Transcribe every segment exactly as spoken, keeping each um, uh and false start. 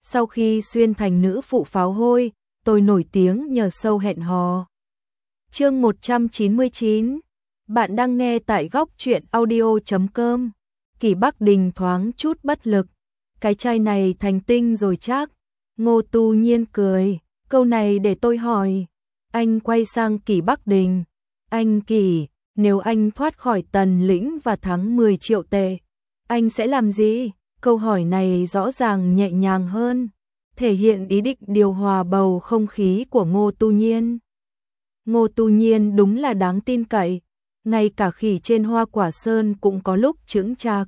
Sau khi xuyên thành nữ phụ pháo hôi, tôi nổi tiếng nhờ show hẹn hò. Chương một trăm chín mươi chín. Bạn đang nghe tại góc truyện audio chấm com. Kỷ Bắc Đình thoáng chút bất lực. Cái trai này thành tinh rồi chắc. Ngô Tu Nhiên cười. Câu này để tôi hỏi. Anh quay sang Kỷ Bắc Đình. Anh Kỷ, nếu anh thoát khỏi Tần Lĩnh và thắng mười triệu tệ, anh sẽ làm gì? Câu hỏi này rõ ràng nhẹ nhàng hơn, thể hiện ý định điều hòa bầu không khí của Ngô Tu Nhiên. Ngô Tu Nhiên đúng là đáng tin cậy, ngay cả khỉ trên hoa quả sơn cũng có lúc chững chạc.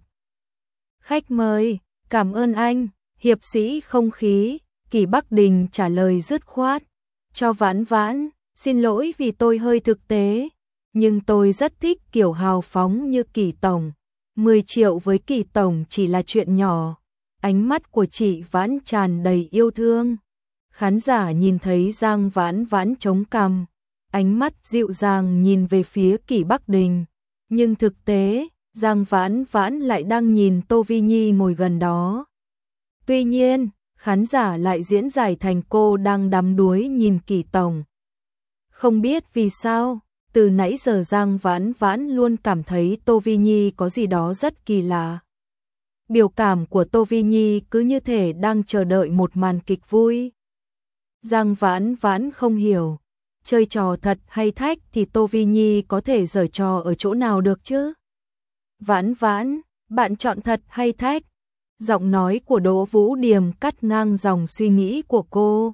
Khách mời, cảm ơn anh, hiệp sĩ không khí. Kỷ Bắc Đình trả lời dứt khoát. Cho Vãn Vãn, xin lỗi vì tôi hơi thực tế, nhưng tôi rất thích kiểu hào phóng như Kỷ tổng. mười triệu với Kỷ tổng chỉ là chuyện nhỏ. Ánh mắt của chị Vãn tràn đầy yêu thương. Khán giả nhìn thấy Giang Vãn Vãn chống cằm, ánh mắt dịu dàng nhìn về phía Kỷ Bắc Đình, nhưng thực tế, Giang Vãn Vãn lại đang nhìn Tô Vi Nhi ngồi gần đó. Tuy nhiên, khán giả lại diễn giải thành cô đang đắm đuối nhìn Kỷ tổng. Không biết vì sao, từ nãy giờ Giang Vãn Vãn luôn cảm thấy Tô Vi Nhi có gì đó rất kỳ lạ. Biểu cảm của Tô Vi Nhi cứ như thể đang chờ đợi một màn kịch vui. Giang Vãn Vãn không hiểu, chơi trò thật hay thách thì Tô Vi Nhi có thể giở trò ở chỗ nào được chứ? Vãn Vãn, bạn chọn thật hay thách? Giọng nói của Đỗ Vũ Điềm cắt ngang dòng suy nghĩ của cô.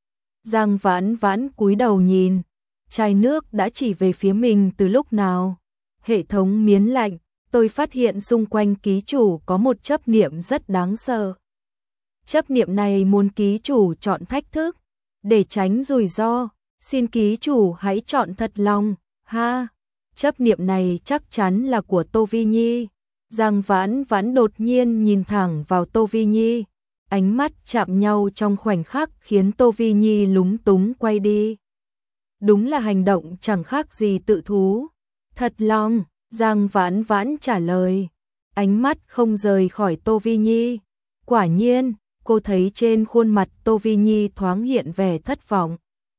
Giang Vãn Vãn cúi đầu nhìn, chai nước đã chỉ về phía mình từ lúc nào. Hệ thống miến lạnh, tôi phát hiện xung quanh ký chủ có một chấp niệm rất đáng sợ. Chấp niệm này muốn ký chủ chọn thách thức, để tránh rủi ro, xin ký chủ hãy chọn thật lòng, ha. Chấp niệm này chắc chắn là của Tô Vi Nhi. Giang Vãn Vãn đột nhiên nhìn thẳng vào Tô Vi Nhi, ánh mắt chạm nhau trong khoảnh khắc khiến Tô Vi Nhi lúng túng quay đi. Đúng là hành động chẳng khác gì tự thú. Thật lòng, Giang Vãn Vãn trả lời, ánh mắt không rời khỏi Tô Vi Nhi. Quả nhiên, cô thấy trên khuôn mặt Tô Vi Nhi thoáng hiện vẻ thất vọng.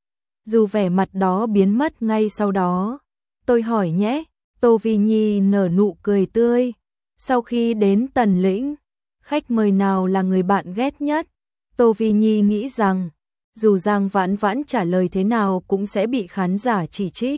Dù vẻ mặt đó biến mất ngay sau đó. Tôi hỏi nhé, Tô Vi Nhi nở nụ cười tươi. Sau khi đến Tần Lĩnh, khách mời nào là người bạn ghét nhất? Tô Vi Nhi nghĩ rằng, dù Giang Vãn Vãn trả lời thế nào cũng sẽ bị khán giả chỉ trích.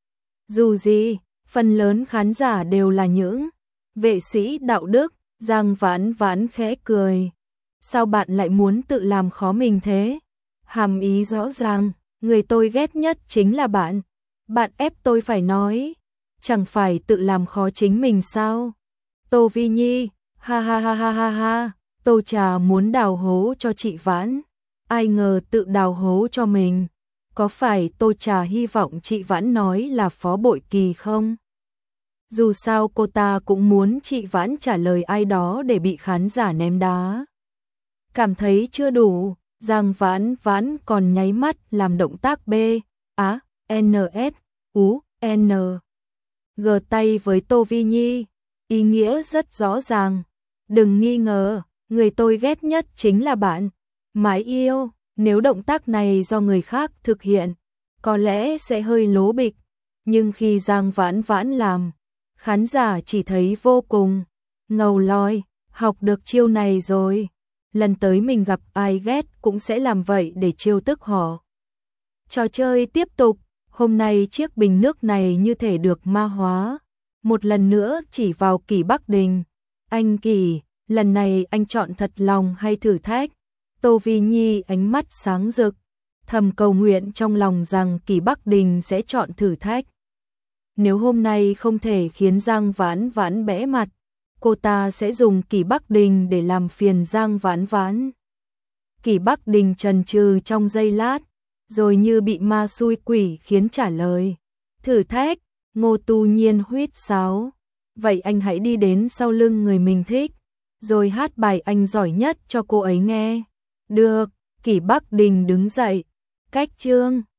Dù gì, phần lớn khán giả đều là những vệ sĩ đạo đức. Giang Vãn Vãn khẽ cười. Sao bạn lại muốn tự làm khó mình thế? Hàm ý rõ ràng, người tôi ghét nhất chính là bạn. Bạn ép tôi phải nói, chẳng phải tự làm khó chính mình sao? Tô Vi Nhi, ha ha ha ha ha ha, Tô Trà muốn đào hố cho chị Vãn. Ai ngờ tự đào hố cho mình. Có phải Tô Trà hy vọng chị Vãn nói là Phó Bội Kỳ không? Dù sao cô ta cũng muốn chị Vãn trả lời ai đó để bị khán giả ném đá. Cảm thấy chưa đủ, Giang Vãn Vãn còn nháy mắt làm động tác B, á, N, S, U, N, G tay với Tô Vi Nhi. Ý nghĩa rất rõ ràng. Đừng nghi ngờ, người tôi ghét nhất chính là bạn. Mãi yêu, nếu động tác này do người khác thực hiện, có lẽ sẽ hơi lố bịch. Nhưng khi Giang Vãn Vãn làm, khán giả chỉ thấy vô cùng ngầu loi, học được chiêu này rồi. Lần tới mình gặp ai ghét cũng sẽ làm vậy để trêu tức họ. Trò chơi tiếp tục, hôm nay chiếc bình nước này như thể được ma hóa. Một lần nữa chỉ vào Kỷ Bắc Đình. Anh Kỷ, lần này anh chọn thật lòng hay thử thách? Tô Vi Nhi ánh mắt sáng rực, thầm cầu nguyện trong lòng rằng Kỷ Bắc Đình sẽ chọn thử thách. Nếu hôm nay không thể khiến Giang Vãn Vãn bẽ mặt, cô ta sẽ dùng Kỷ Bắc Đình để làm phiền Giang Vãn Vãn. Kỷ Bắc Đình chần chừ trong giây lát, rồi như bị ma xui quỷ khiến trả lời. Thử thách. Ngô Tu Nhiên huýt sáo. Vậy anh hãy đi đến sau lưng người mình thích, rồi hát bài anh giỏi nhất cho cô ấy nghe. Được. Kỷ Bắc Đình đứng dậy. Cách chương.